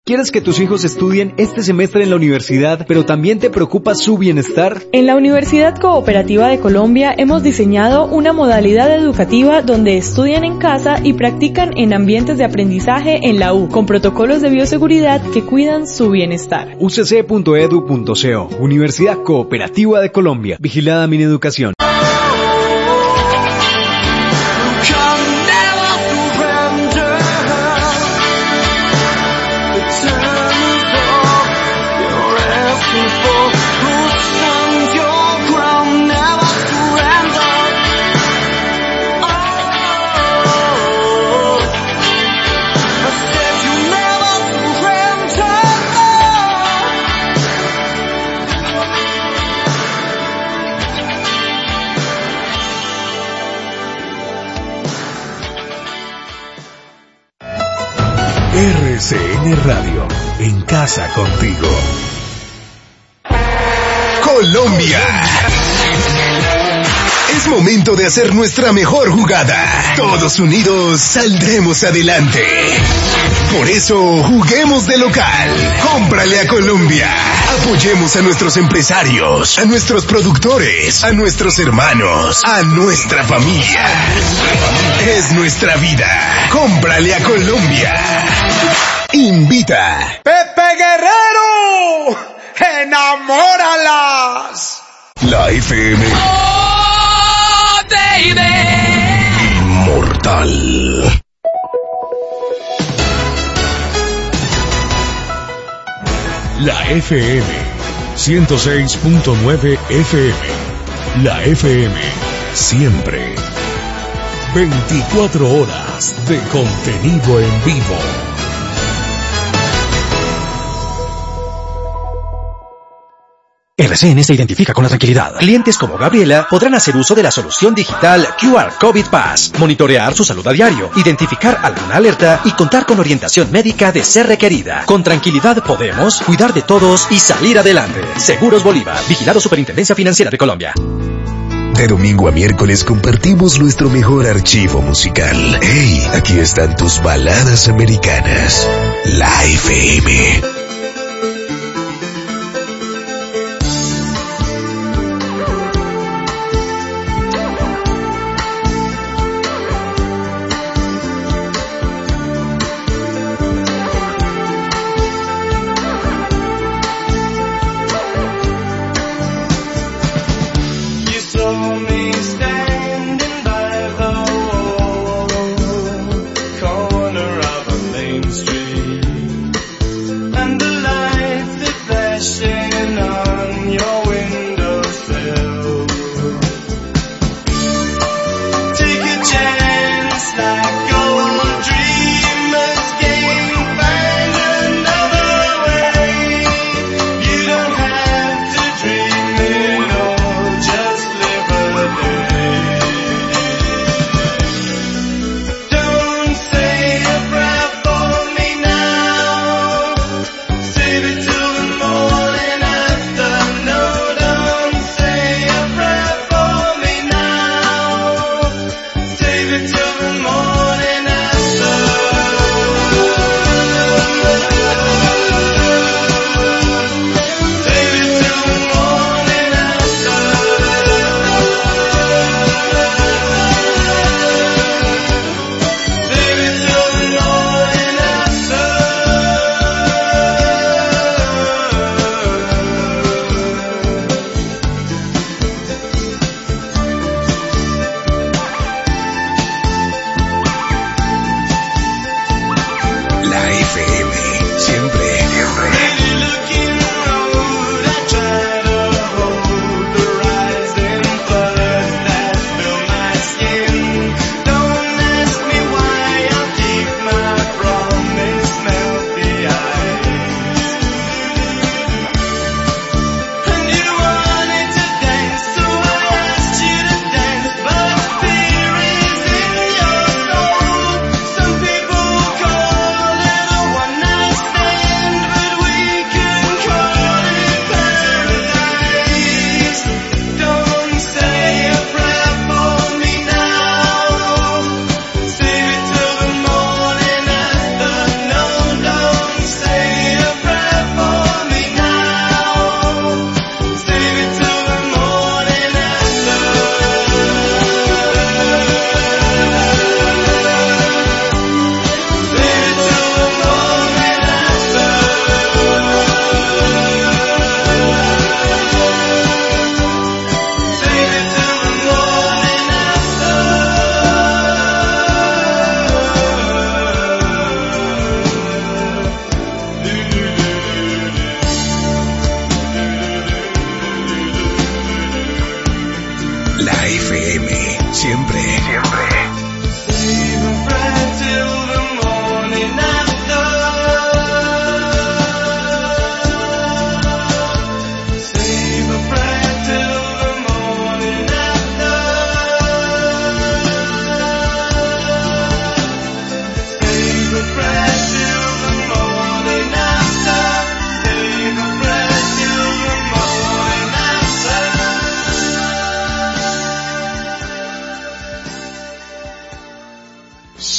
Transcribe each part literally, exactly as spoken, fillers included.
¿Quieres que tus hijos estudien este semestre en la universidad, pero también te preocupa su bienestar? En la Universidad Cooperativa de Colombia hemos diseñado una modalidad educativa donde estudian en casa y practican en ambientes de aprendizaje en la U, con protocolos de bioseguridad que cuidan su bienestar. u c c punto e d u punto co, Universidad Cooperativa de Colombia. Vigilada Mineducación. R C N Radio, en casa contigo. Colombia. Es momento de hacer nuestra mejor jugada. Todos unidos saldremos adelante. Por eso, juguemos de local. Cómprale a Colombia. Apoyemos a nuestros empresarios, a nuestros productores, a nuestros hermanos, a nuestra familia. Es nuestra vida. Cómprale a Colombia. Invita. Pepe Guerrero, enamóralas. La F M. Oh, baby. Inmortal. La F M. ciento seis punto nueve F M. La F M. Siempre. veinticuatro horas de contenido en vivo. R C N se identifica con la tranquilidad. Clientes como Gabriela podrán hacer uso de la solución digital Q R COVID Pass, monitorear su salud a diario, identificar alguna alerta y contar con orientación médica de ser requerida. Con tranquilidad podemos cuidar de todos y salir adelante. Seguros Bolívar, vigilado Superintendencia Financiera de Colombia. De domingo a miércoles compartimos nuestro mejor archivo musical. Hey, aquí están tus baladas americanas. La F M. And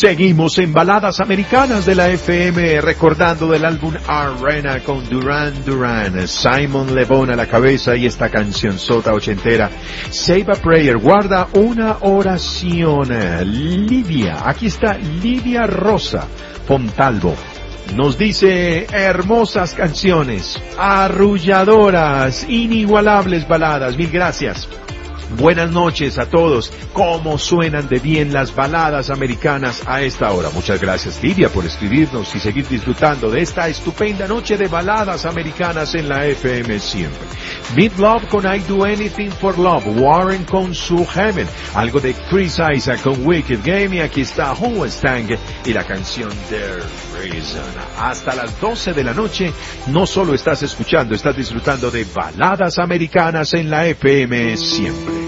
Seguimos en Baladas Americanas de la F M, recordando del álbum Arena con Duran Duran, Simon Le Bon a la cabeza y esta canción sota ochentera, Save a Prayer, guarda una oración. Lidia, aquí está Lidia Rosa Fontalvo. Nos dice hermosas canciones, arrulladoras, inigualables baladas. Mil gracias. Buenas noches a todos. ¿Cómo suenan de bien las baladas americanas a esta hora? Muchas gracias, Lidia, por escribirnos y seguir disfrutando de esta estupenda noche de baladas americanas en la F M siempre. Meat Love con I Do Anything for Love, Warren con Sue Heaven, algo de Chris Isaac con Wicked Game, y aquí está Howard Stang y la canción The Reason. Hasta las doce de la noche, no solo estás escuchando, estás disfrutando de baladas americanas en la F M siempre.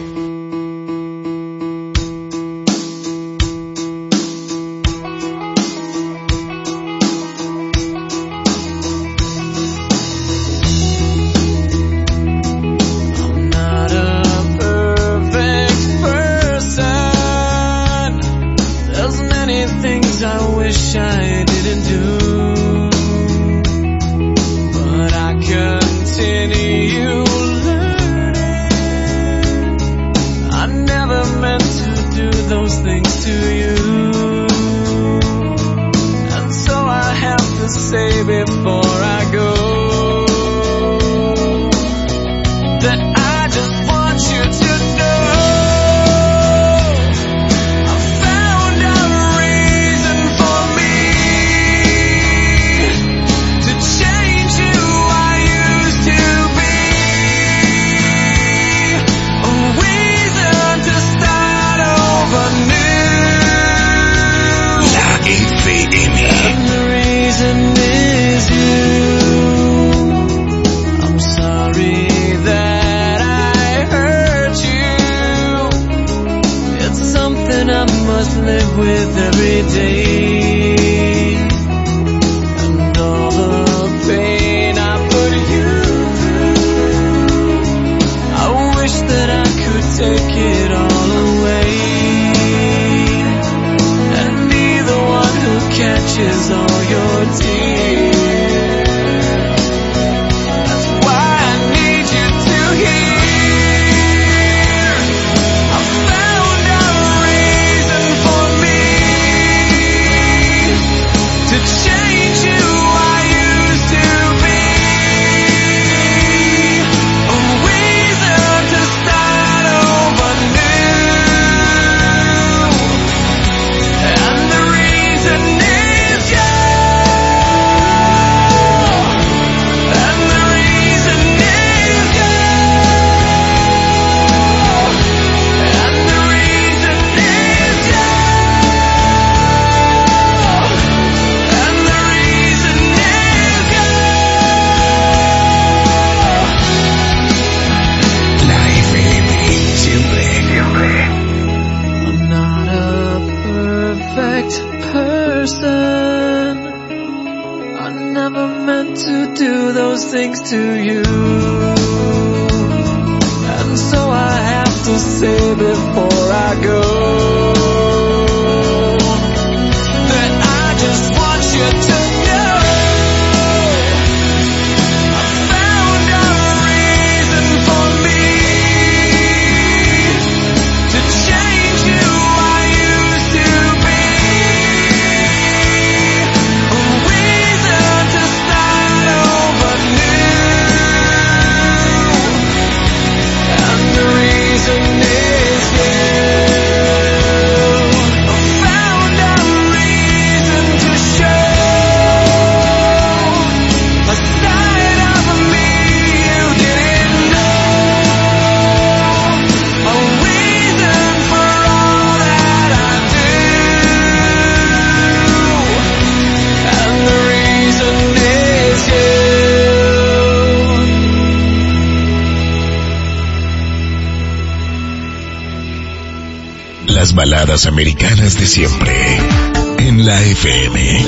Las baladas americanas de siempre en la F M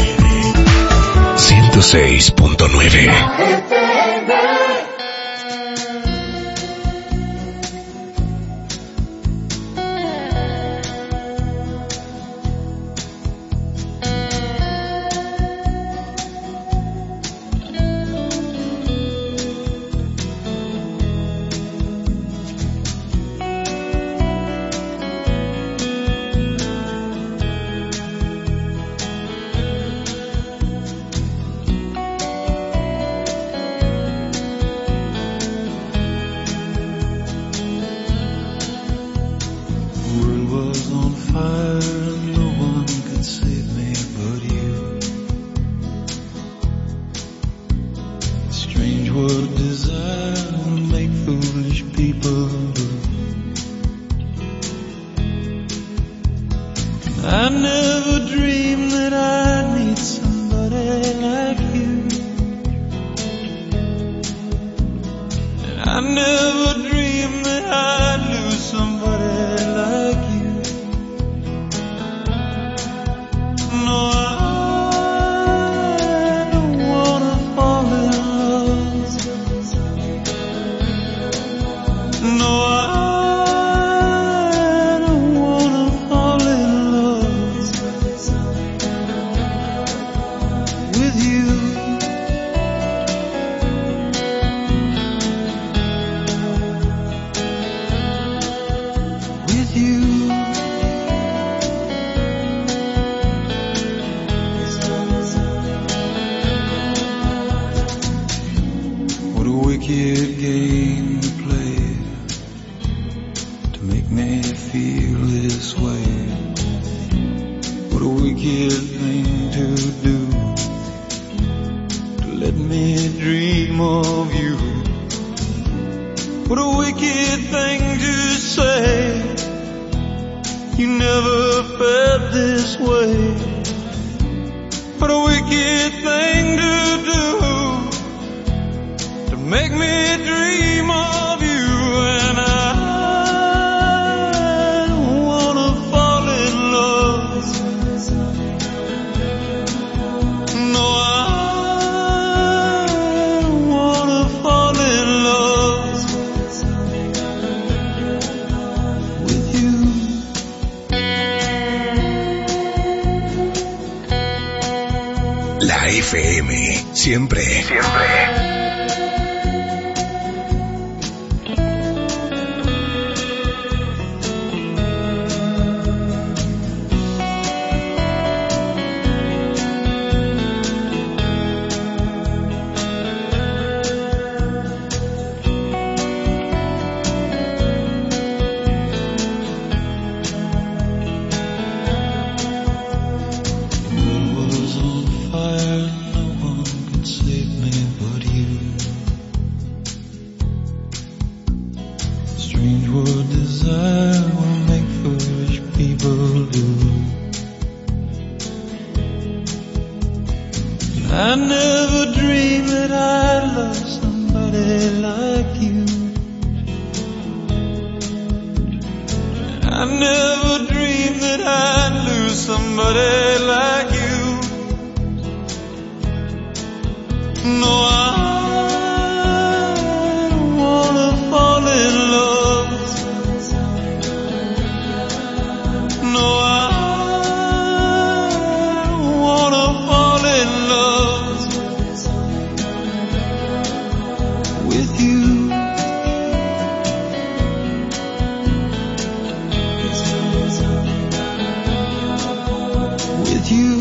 ciento seis punto nueve. what desire will make foolish people do. I never dreamed that I'd meet somebody like you, and I never dreamed that I'd lose somebody like you. No, I don't wanna fall in love. No, I don't wanna fall in love with you. With you. What a wicked game to play to make me feel this way. What a wicked thing to do to let me dream of you. What a wicked thing to say. You never felt this way. What a wicked thing to do to make me dream of you. And I don't wanna fall in love. No, I don't wanna fall in love with you. La F M, siempre, siempre. Was on fire, no one could save me but you. Strange what desire will make foolish people do. I never dreamed that I'd love somebody like you. I never dreamed that I'd lose somebody like you. No, I don't wanna fall in love. No, I don't wanna fall in love with you. With you.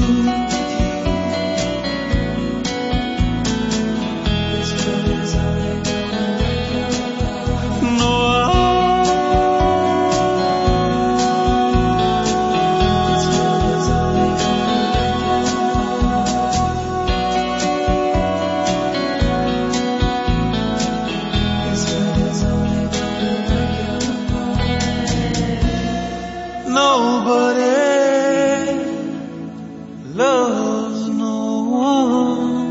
No, nobody loves no one.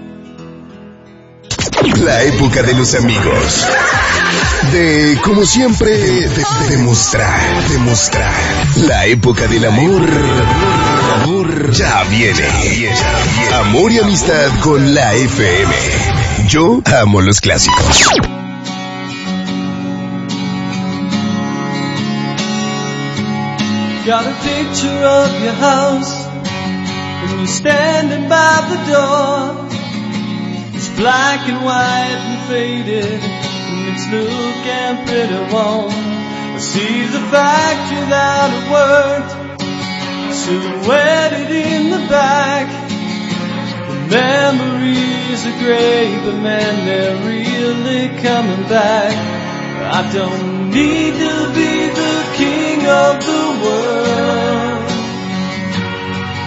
La época de los amigos. De, como siempre, de, de- demostrar, demostrar. La época del amor. Amor ya viene. Amor y amistad con la F M. Yo amo los clásicos. Got a picture of your house, and you're standing by the door. It's black and white and faded, and it's looking pretty warm. I see the factory that I worked, silhouetted in the back. The memories are great, but man, they're really coming back. I don't need to be the king of the world,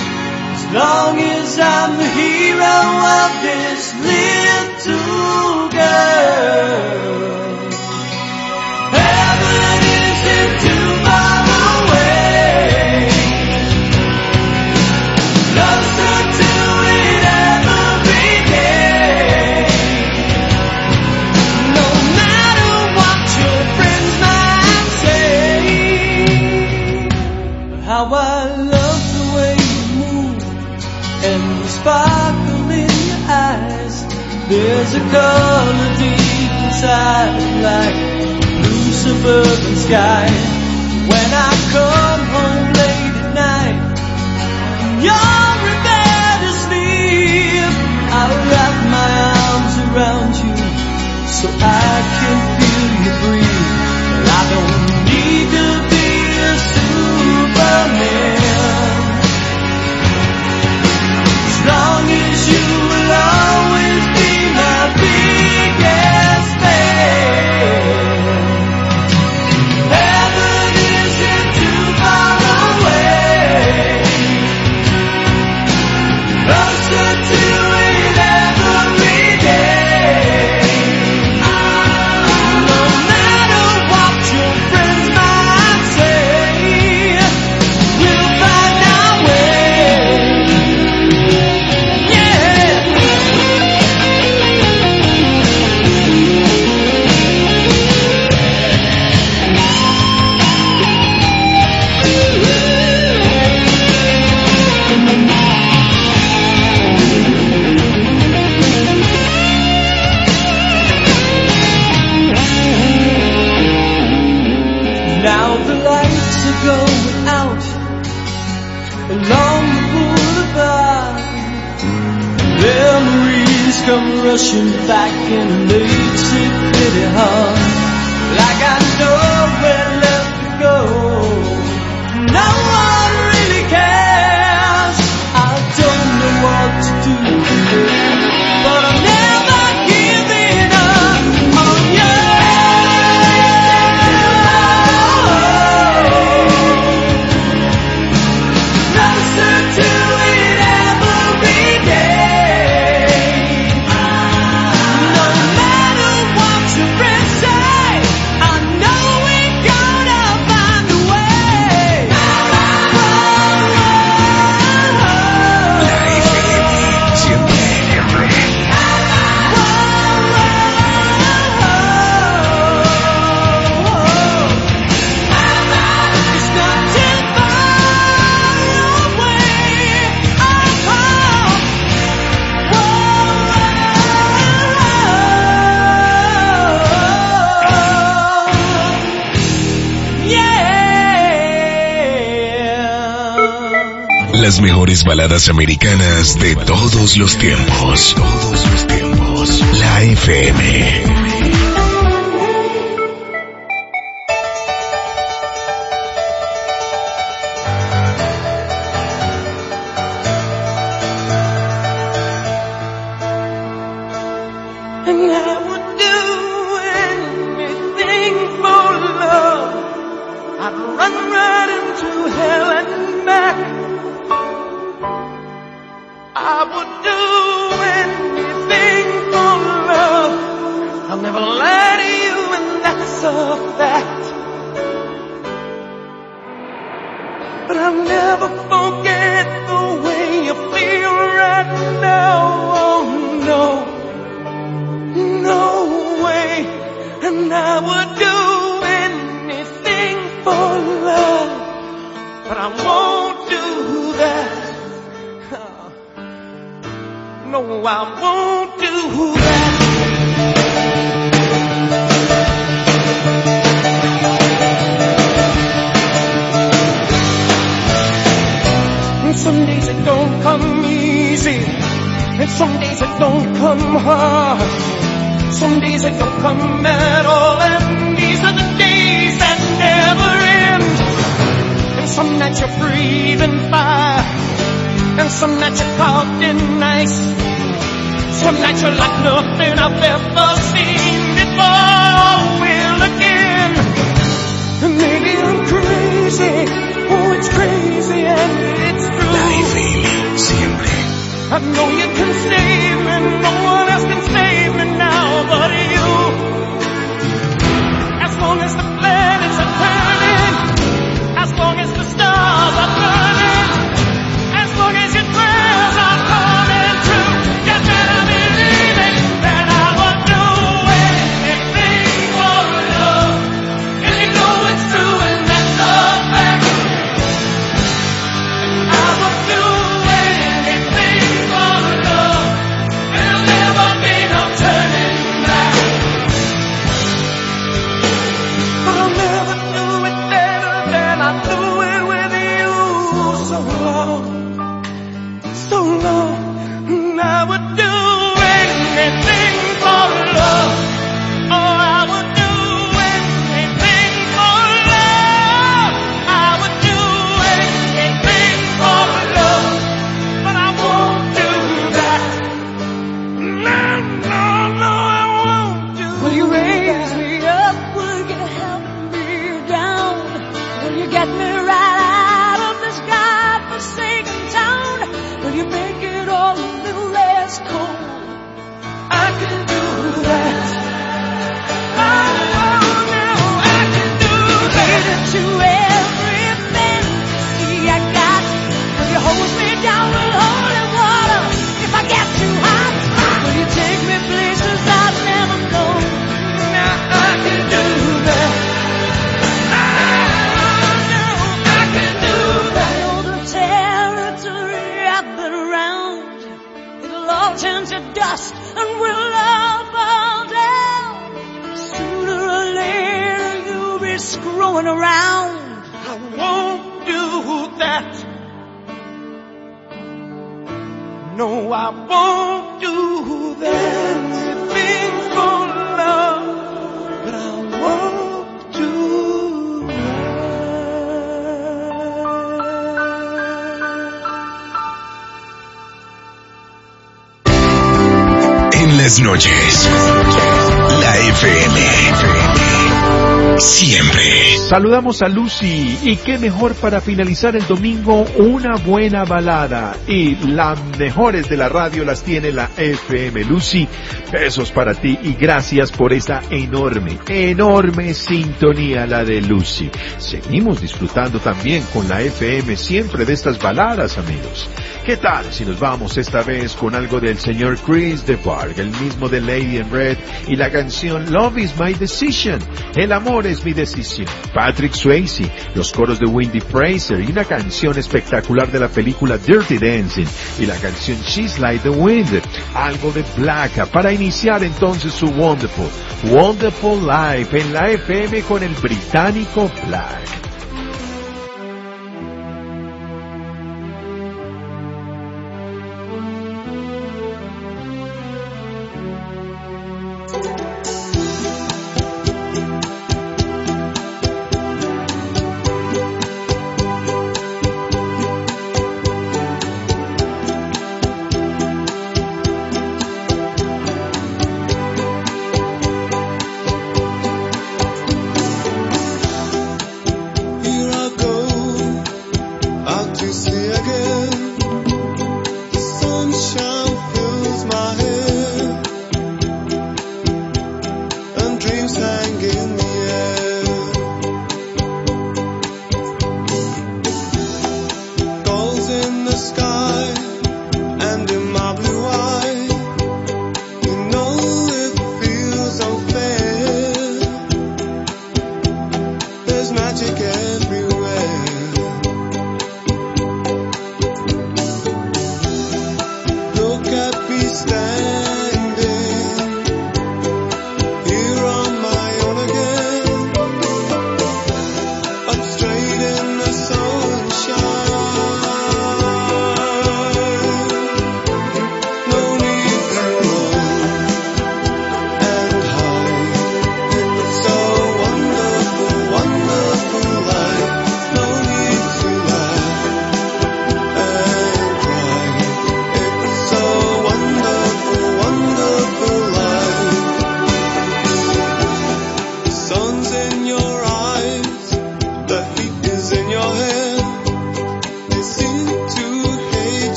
as long as I'm the hero of this little There's a color deep inside, like blue suburban sky. When I come home late at night, you're in bed asleep, I wrap my arms around you so I can feel you breathe. But I don't need to be a Superman, as long as you will always be my biggest fan. Heaven isn't too far away, closer to it every day. No matter what your friends might say, we'll find our way. Yeah. Now the lights are going out along the boulevard. Memories come rushing back in a late sick pity heart. Like I know where left to go, no one really cares. I don't know what to do, but I'm never giving up on you. Closer to it every day. No matter what your friends say, I know we're gonna find a way. La F M, siempre. It's not too far away. I hope. Yeah. Las mejores baladas americanas de todos los tiempos. Todos los tiempos. La F M. And I would do anything for love. I'd run right into hell and back. I would do anything for love. I'll never lie to you, and that's a fact. But I'll never forget the way you feel right now. Oh no, no way. And I would do anything for love, but I won't do that. No, I won't do that. And some days it don't come easy, and some days it don't come hard. Some days it don't come at all, and these are the days that never end. And some nights you're breathing fire, and some nights you're caught in ice. Some nights you're like nothing I've ever seen before. Will again. And maybe I'm crazy, oh it's crazy and it's true. La F M, siempre. I know you can save me, no one else can save me now but you. As long as the planets are turning, as long as the stars are burning, as long as your prayers are coming true, you better believe it, that I would do anything for love. And you know it's true and that's a fact. I would do anything for love. And I'll never dust and we'll all fall down. Sooner or later you'll be screwing around. I won't do that. No, I won't do that. Anything for love, but I won't do that. En las noches, la F M. Siempre. Saludamos a Lucy, y qué mejor para finalizar el domingo una buena balada, y las mejores de la radio las tiene la F M. Lucy, besos para ti y gracias por esta enorme, enorme sintonía, la de Lucy. Seguimos disfrutando también con la F M siempre de estas baladas, amigos. ¿Qué tal si nos vamos esta vez con algo del señor Chris DeBarg, el mismo de Lady in Red, y la canción Love is My Decision, el amor es mi decisión? Patrick Swayze, los coros de Wendy Fraser y una canción espectacular de la película Dirty Dancing, y la canción She's Like the Wind, algo de Black, para iniciar entonces su Wonderful, Wonderful Life en la F M con el británico Black.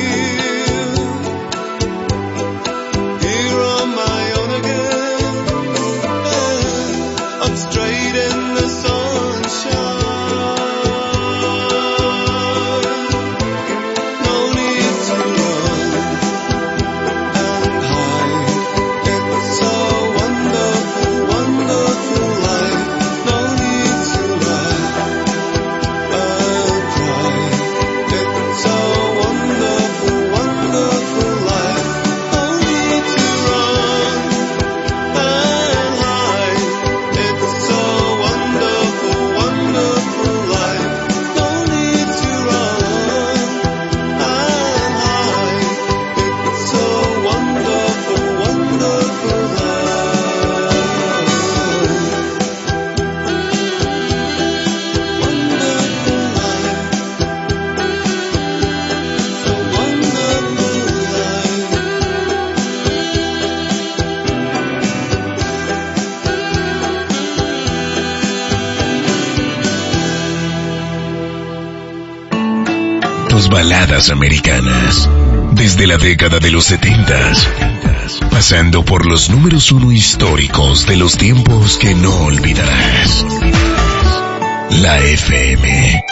Here on my own again. baladas americanas. Desde la década de los setentas, pasando por los números uno históricos de los tiempos que no olvidarás. La F M.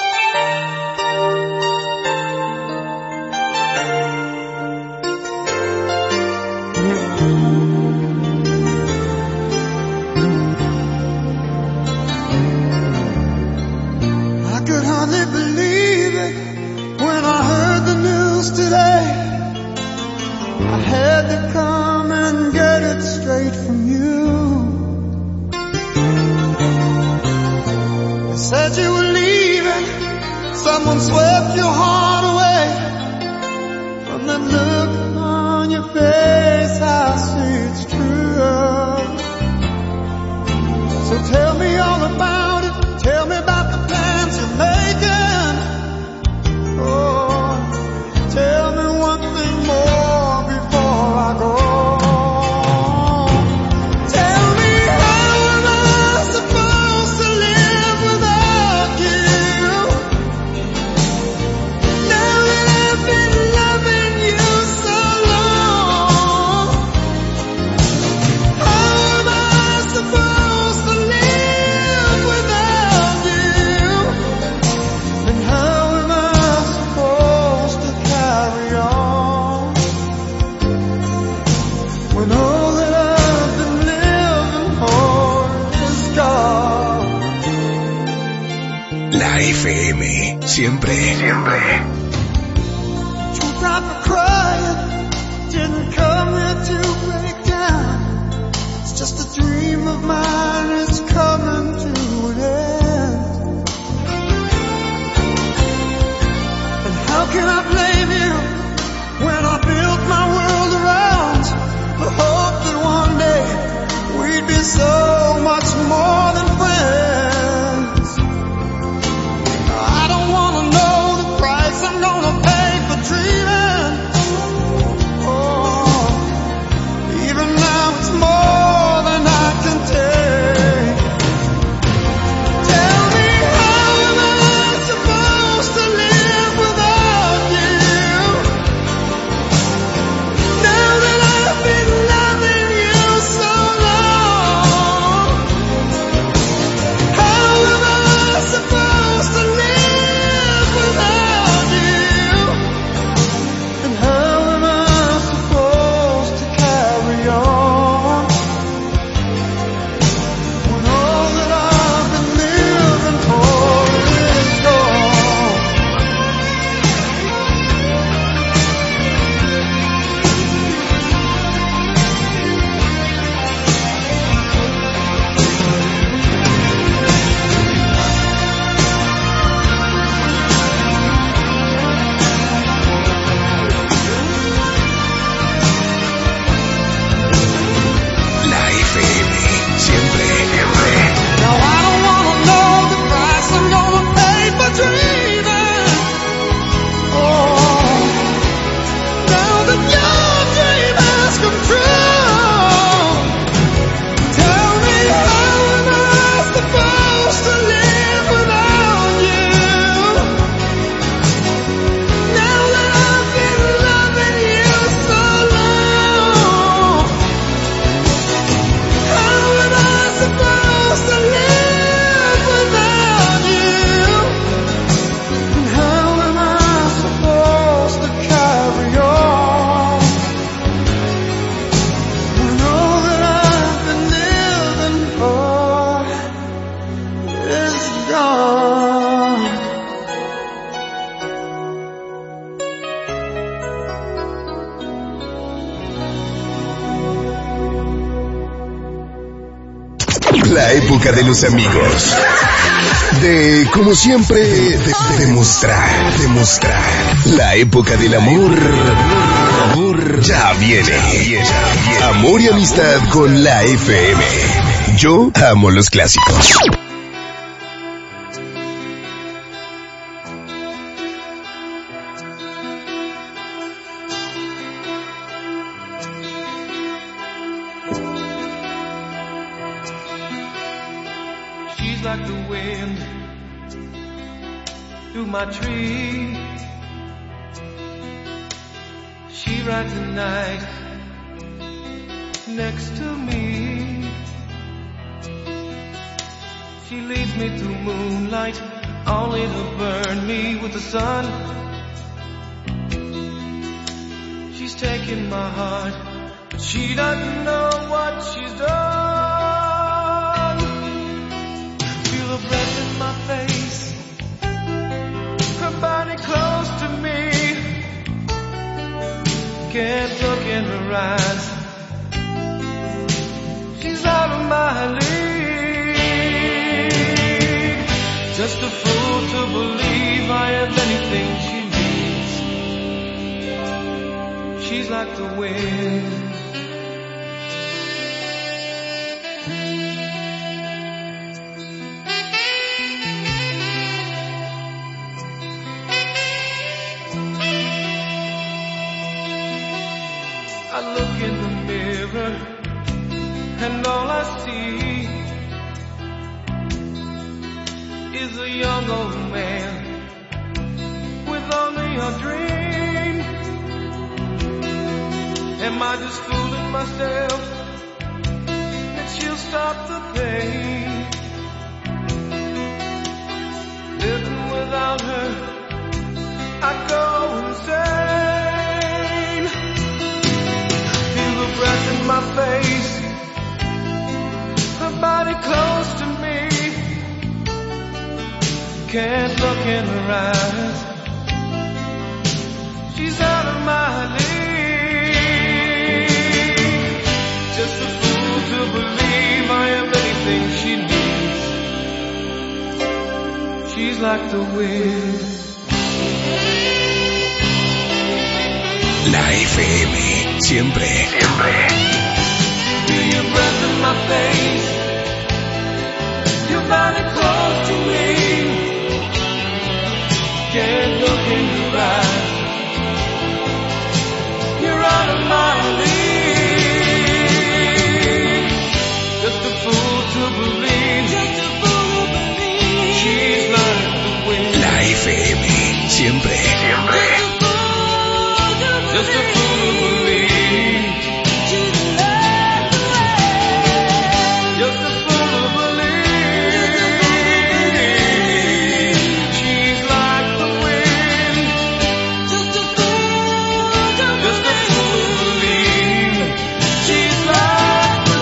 Siempre, siempre. La época de los amigos. De, como siempre, de, demostrar, demostrar. La época del amor. Amor ya viene. Amor y amistad con la F M. Yo amo los clásicos. She's like the wind through my tree. She rides the night next to me. She leads me through moonlight, only to burn me with the sun. She's taking my heart, but she doesn't know what she's done. Feel her breath in my face, her body close to me. Can't look in her eyes, she's out of my league. Just a fool to believe I have anything she needs. She's like the wind. I look in the mirror and all I see is a young old man with only a dream. Am I just fooling myself that she'll stop the pain? Living without her, I go insane. Feel the breath in my face, her body close to me. Can't look in her eyes, she's out of my league. Just a fool to believe I am anything she needs. She's like the wind. La F M, siempre, siempre. Feel your breath in my face, your body close to me. Can't look in your eyes, you're out of my league. Just a fool to believe, just a fool to believe. She's like the wind. La F M, siempre, siempre. Just a fool to believe, she's like the wind. Just a fool to believe, she's like the wind. Just a fool to believe, she's like the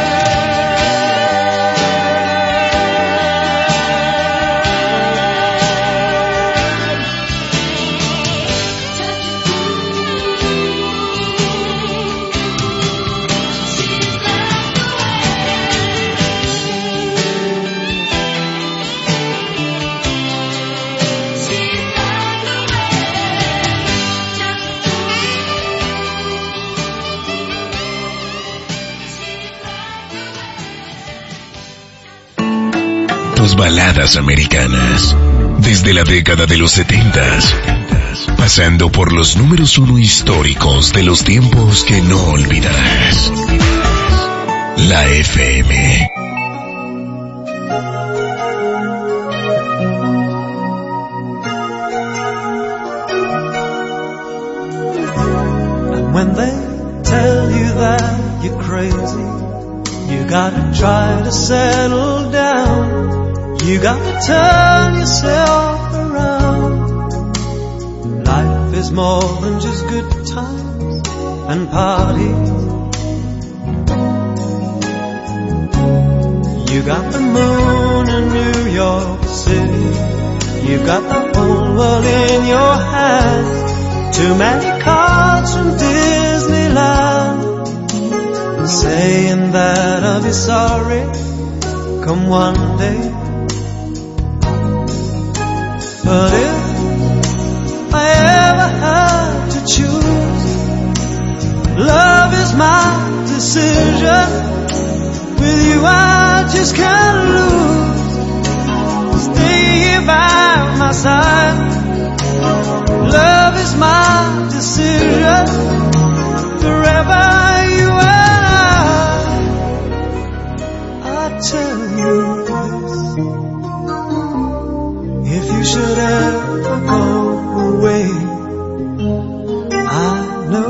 Tus baladas americanas, desde la década de los setentas, pasando por los números uno históricos de los tiempos que no olvidarás. La F M. And when they tell you that you're crazy, you gotta try to settle down. You gotta turn yourself around. Life is more than just good times and parties. You got the moon in New York City, you got the whole world in your hands. Too many cards from Disneyland, saying that I'll be sorry come one day. But if I ever had to choose, love is my decision. With you I just can't lose. Stay here by my side. Love is my decision. Forever you and I. I tell you this, if you should ever go away, I know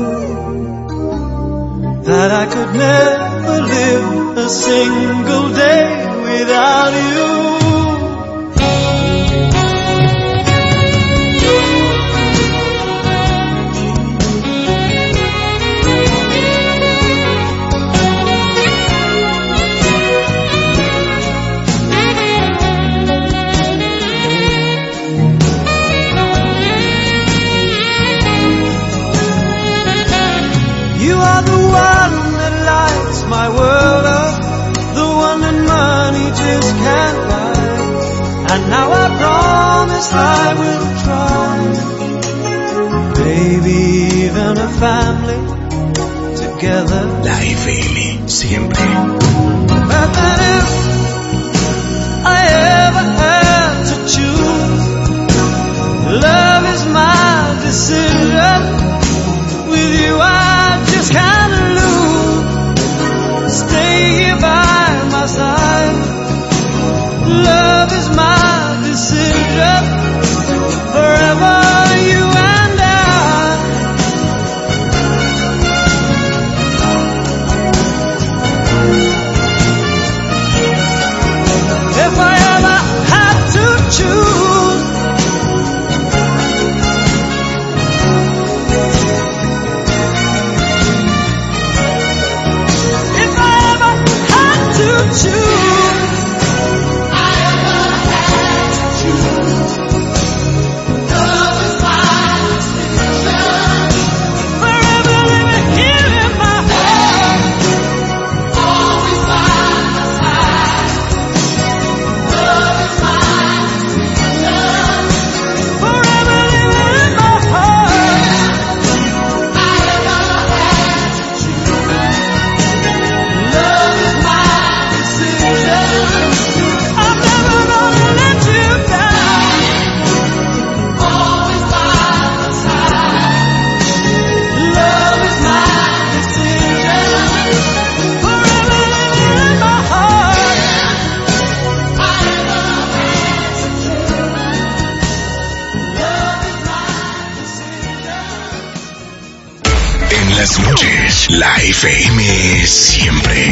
could never live a single day without you. My world up, the one that money just can't buy. And now I promise I will try. Baby, even a family together. La F M, siempre. But that if I ever had to choose, love is my decision. With you I just can't lose. Stay here by my side. Love is my decision. Forever you and I. If I ever had to choose, choose. I ever had to choose. Love is my decision. Forever living here in my heart. Always by my side. Love is my decision. Forever living in my heart. I ever had to choose. Love is my I'm never gonna let you down. Always by my side. Love is my decision. Forever living in my heart. I never had to choose. Love is my decision. En las noches, la F M siempre.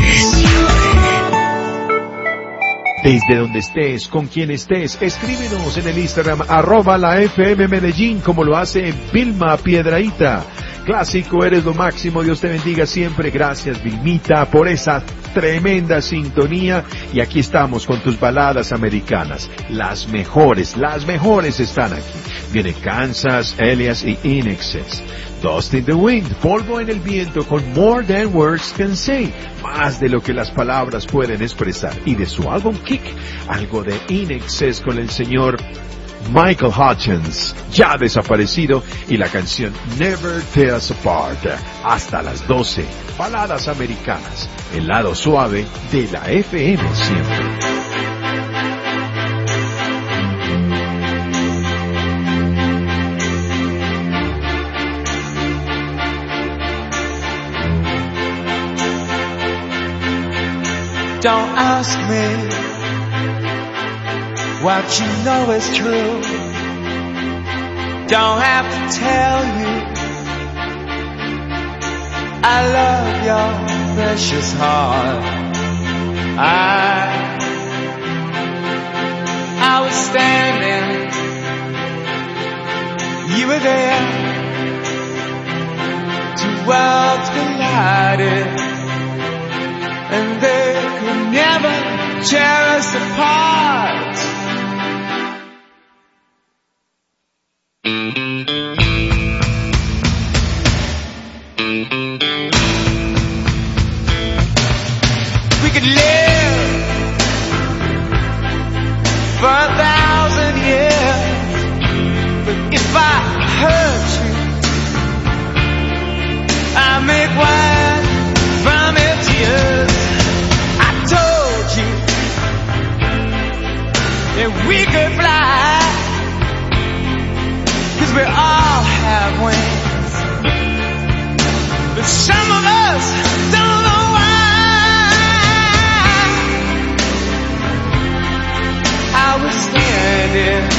Desde donde estés, con quien estés, escríbenos en el Instagram, arroba la F M Medellín, como lo hace Vilma Piedraíta. Clásico, eres lo máximo, Dios te bendiga siempre. Gracias, Vilmita, por esa tremenda sintonía. Y aquí estamos con tus baladas americanas. Las mejores, las mejores están aquí. Viene Kansas, Elias y Inexcess. Dust in the Wind, polvo en el viento con More Than Words Can Say, más de lo que las palabras pueden expresar. Y de su álbum Kick, algo de Inexcess con el señor Michael Hutchins, ya desaparecido, y la canción Never Tear Us Apart. Hasta las doce, baladas americanas, el lado suave de la F M siempre. Don't ask me what you know is true. Don't have to tell you I love your precious heart. I I was standing, you were there. Two worlds collided, and they could never tear us apart. We could live for a thousand years, but if I hurt you, I make wine from your tears. And we could fly, 'cause we all have wings, but some of us don't know why. I was standing,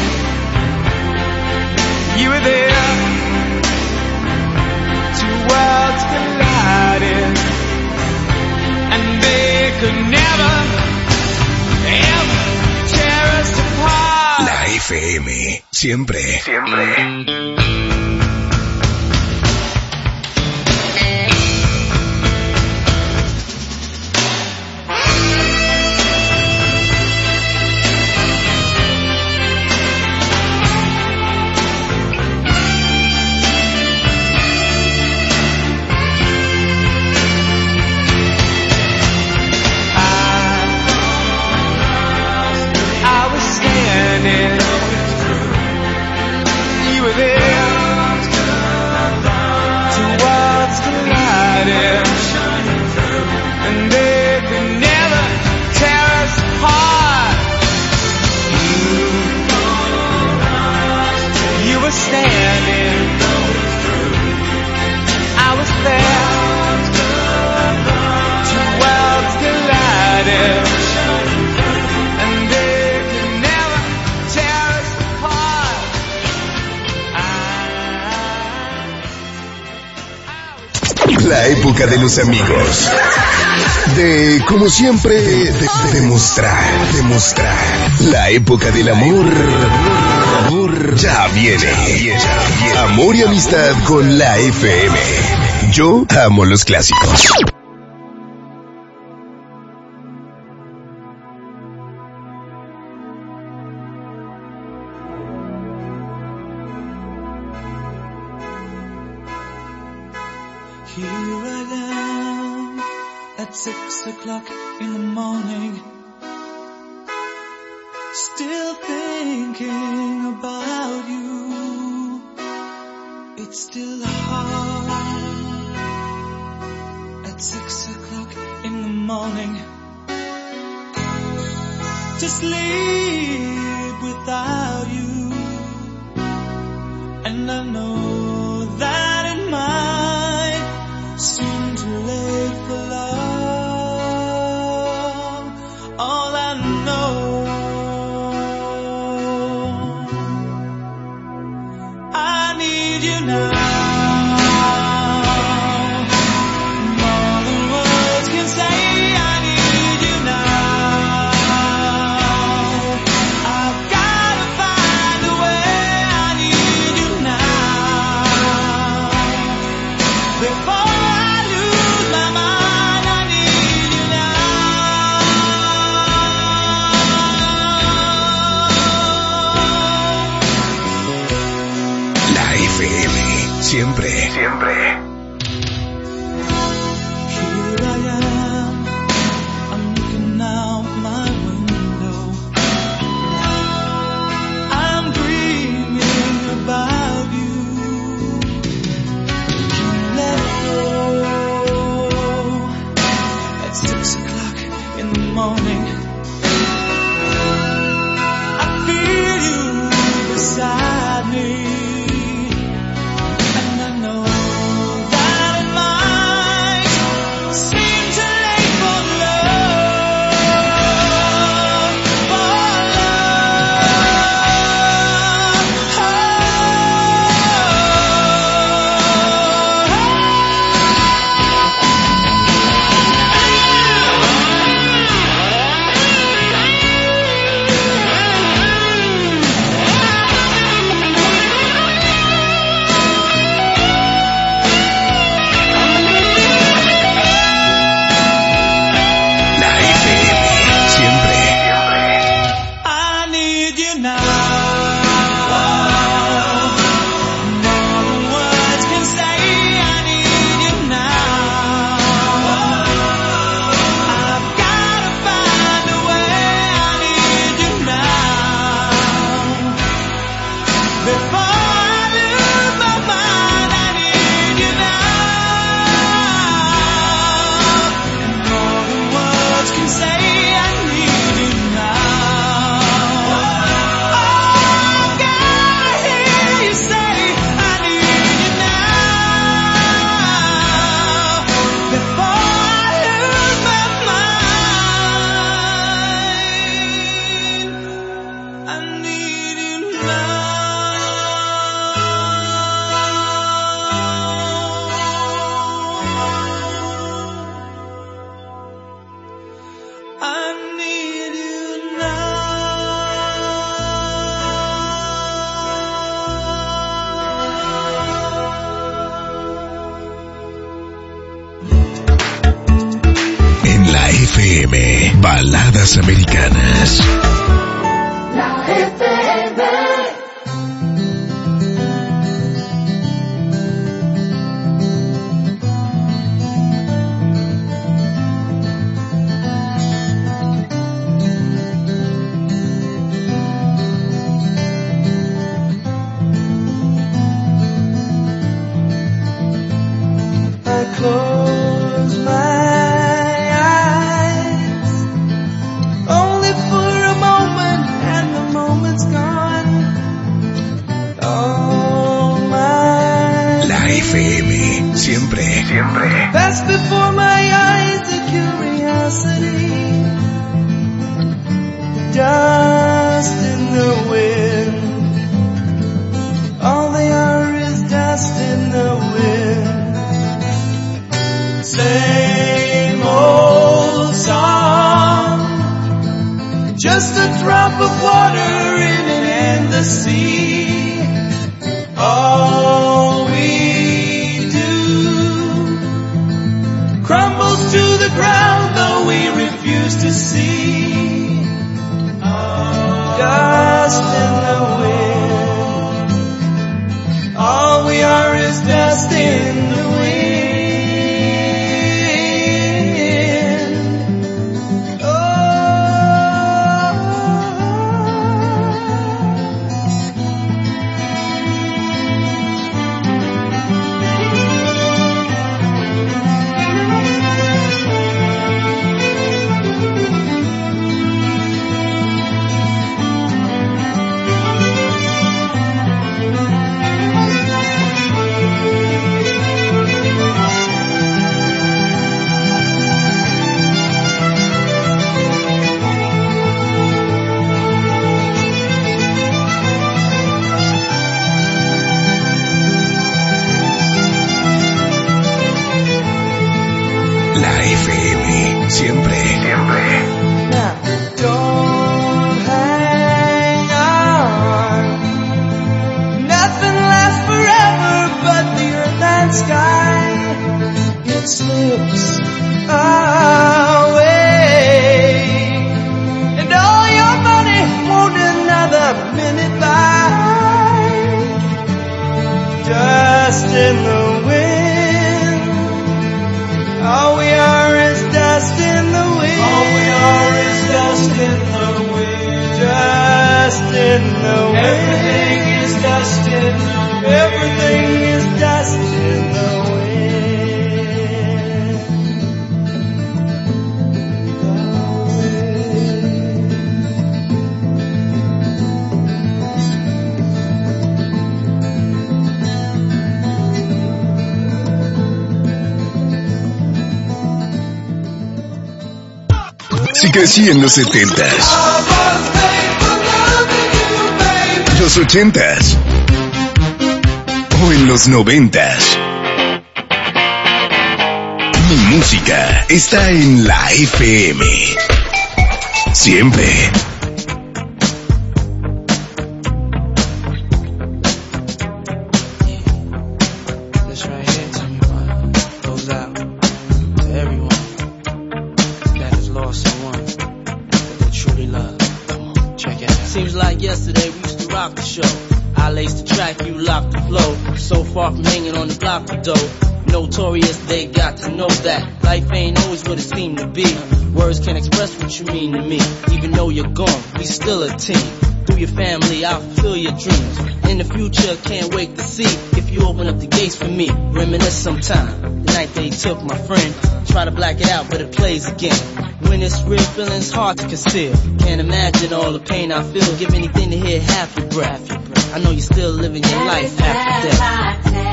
you were there, two worlds colliding, could never, ever tear us apart. La F M, siempre. Siempre. You were there, two worlds collided, and they could never tear us apart. You, you were standing, I was there, two worlds collided. La época de los amigos. De, como siempre, de, de, demostrar, demostrar. La época del amor. Amor ya viene. Ya viene. Amor y amistad con la F M. Yo amo los clásicos. Here I am at six o'clock in the morning, still thinking about you. It's still hard at six o'clock in the morning to sleep without you, and I know that it might seem too late for love. All I know, I need you now. More than words can say, I need you now. I've gotta find a way, I need you now. Before Ondas Americanas. La F M. Close my eyes, only for a moment, and the moment's gone. Oh my. La F M, siempre, siempre. Pass before my eyes the curiosity, dust in the wind. All they are is dust in the wind. Same old song, just a drop of water in an endless sea. All we do crumbles to the ground, though we refuse to see. Dust in the wind. All we are is dust in the wind. Siempre, siempre. Now, don't hang on. Nothing lasts forever but the earth and sky. It slips away, and all your money won't another minute buy. Dust in the wind. All we are is dust in the wind. All we are is dust in the wind. Dust in the wind. Everything is dust in the wind. Everything is dust in the Si crecí en los setentas, los ochentas o en los noventas, mi música está en la F M. Siempre. Yesterday we used to rock the show. I laced the track, you locked the flow. So far from hanging on the block for dough. Notorious, they got to know that life ain't always what it seemed to be. Words can't express what you mean to me. Even though you're gone, we still a team. Through your family, I'll fulfill your dreams. In the future, can't wait to see if you open up the gates for me. Reminisce sometime, the night they took my friend. Try to black it out, but it plays again. When it's real, feeling's hard to conceal. Can't imagine all the pain I feel. Give anything to hear half your breath. I know you're still living your life after death.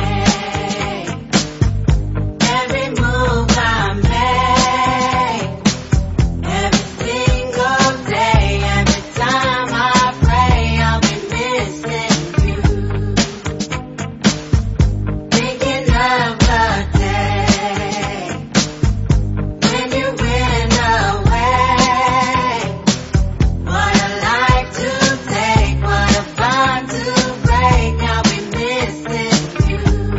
Every move I make, every single day, every time I pray, I'll be missing you. Thinking of the day when you went away. What a life to take, what a bond to break, I'll be missing you.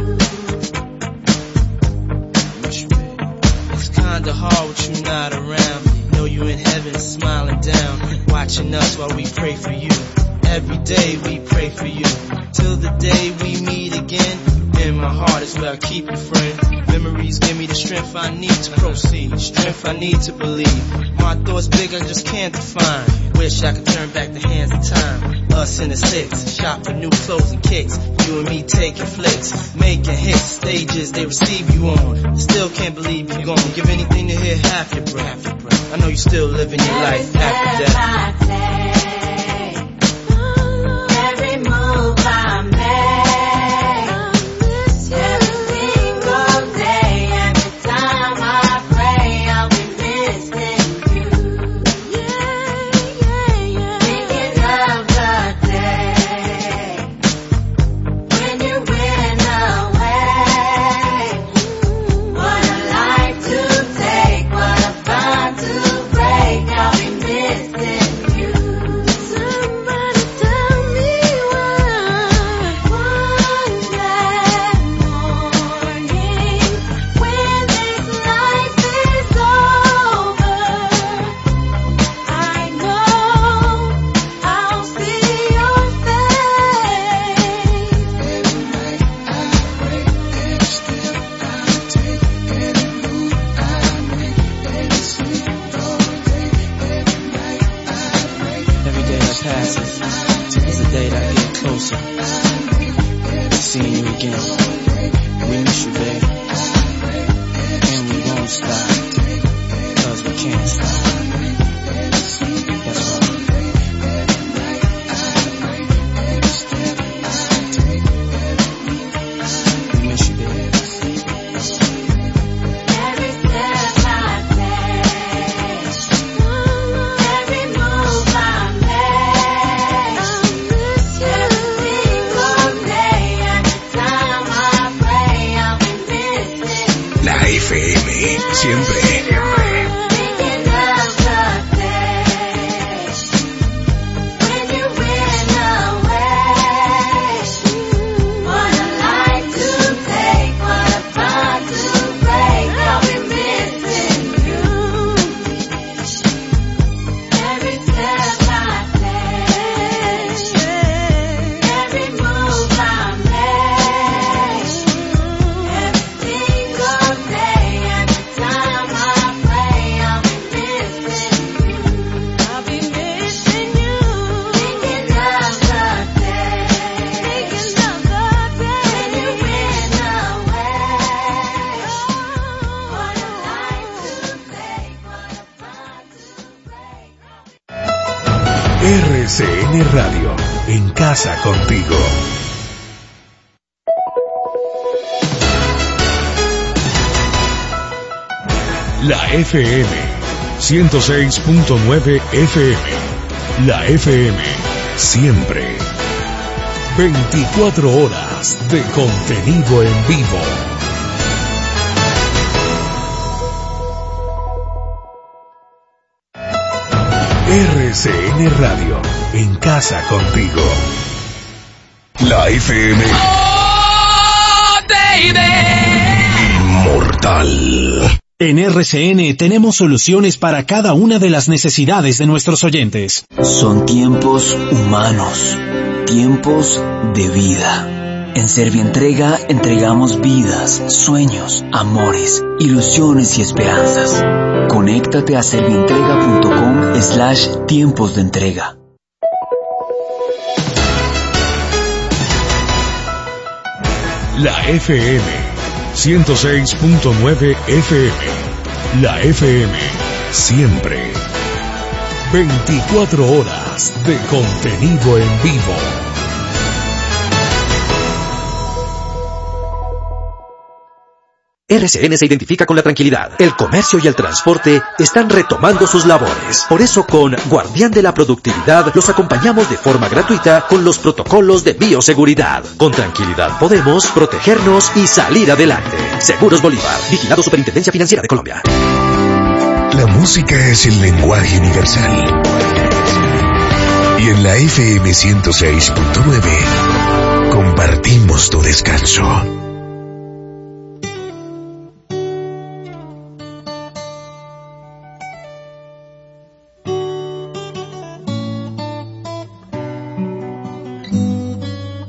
watching us while we pray for you. Every day we pray for you, till the day we meet again. In my heart is where I keep you, friend. Memories give me the strength I need to proceed, strength I need to believe. My thoughts big, I just can't define. Wish I could turn back the hands of time. Us in the six, shop for new clothes and kicks. You and me taking flicks, making hits, stages they receive you on. Still can't believe you're gone. Give anything to hear half your breath. I know you still living your life after death. Every move I make, every single day, every time I pray, I'll be missing you. Thinking of the day when you went away. What a life to take, what a bond to break, I'll be missing you. Somebody tell me why. One that morning when this life is over, I know I'll see your face. Every night I pray, every step I take, every move I make, every sleep all day, every night I pray. Every day that passes is a day that I get closer. Seeing you again. We miss you, babe. And we won't stop. Cause we can't stop. That's right. We miss you, babe. Every step I take, every move I make, every single day, every time I pray, I'll be missing. La F M, siempre. Thinking of the day when you went away. What a life to take, what a bond to break, I'll be missing you. Every step I take, every move I make, every single day, every time I pray, I'll be missing you. I'll be missing you. Thinking of the day, thinking of the day when you went away. What a life to take, what a bond to break. R C N Radio, en casa contigo. La F M, ciento seis punto nueve F M. La F M, siempre. veinticuatro horas de contenido en vivo. R C N Radio, en casa contigo. La F M. Oh, baby. Inmortal. En R C N tenemos soluciones para cada una de las necesidades de nuestros oyentes. Son tiempos humanos, tiempos de vida. En Servientrega entregamos vidas, sueños, amores, ilusiones y esperanzas. Conéctate a servientrega.com slash tiempos de entrega. La F M, ciento seis punto nueve F M. La F M, siempre. veinticuatro horas de contenido en vivo. R C N se identifica con la tranquilidad. El comercio y el transporte están retomando sus labores. Por eso, con Guardián de la Productividad, los acompañamos de forma gratuita con los protocolos de bioseguridad. Con tranquilidad podemos protegernos y salir adelante. Seguros Bolívar, vigilado Superintendencia Financiera de Colombia. La música es el lenguaje universal. Y en la F M ciento seis punto nueve compartimos tu descanso.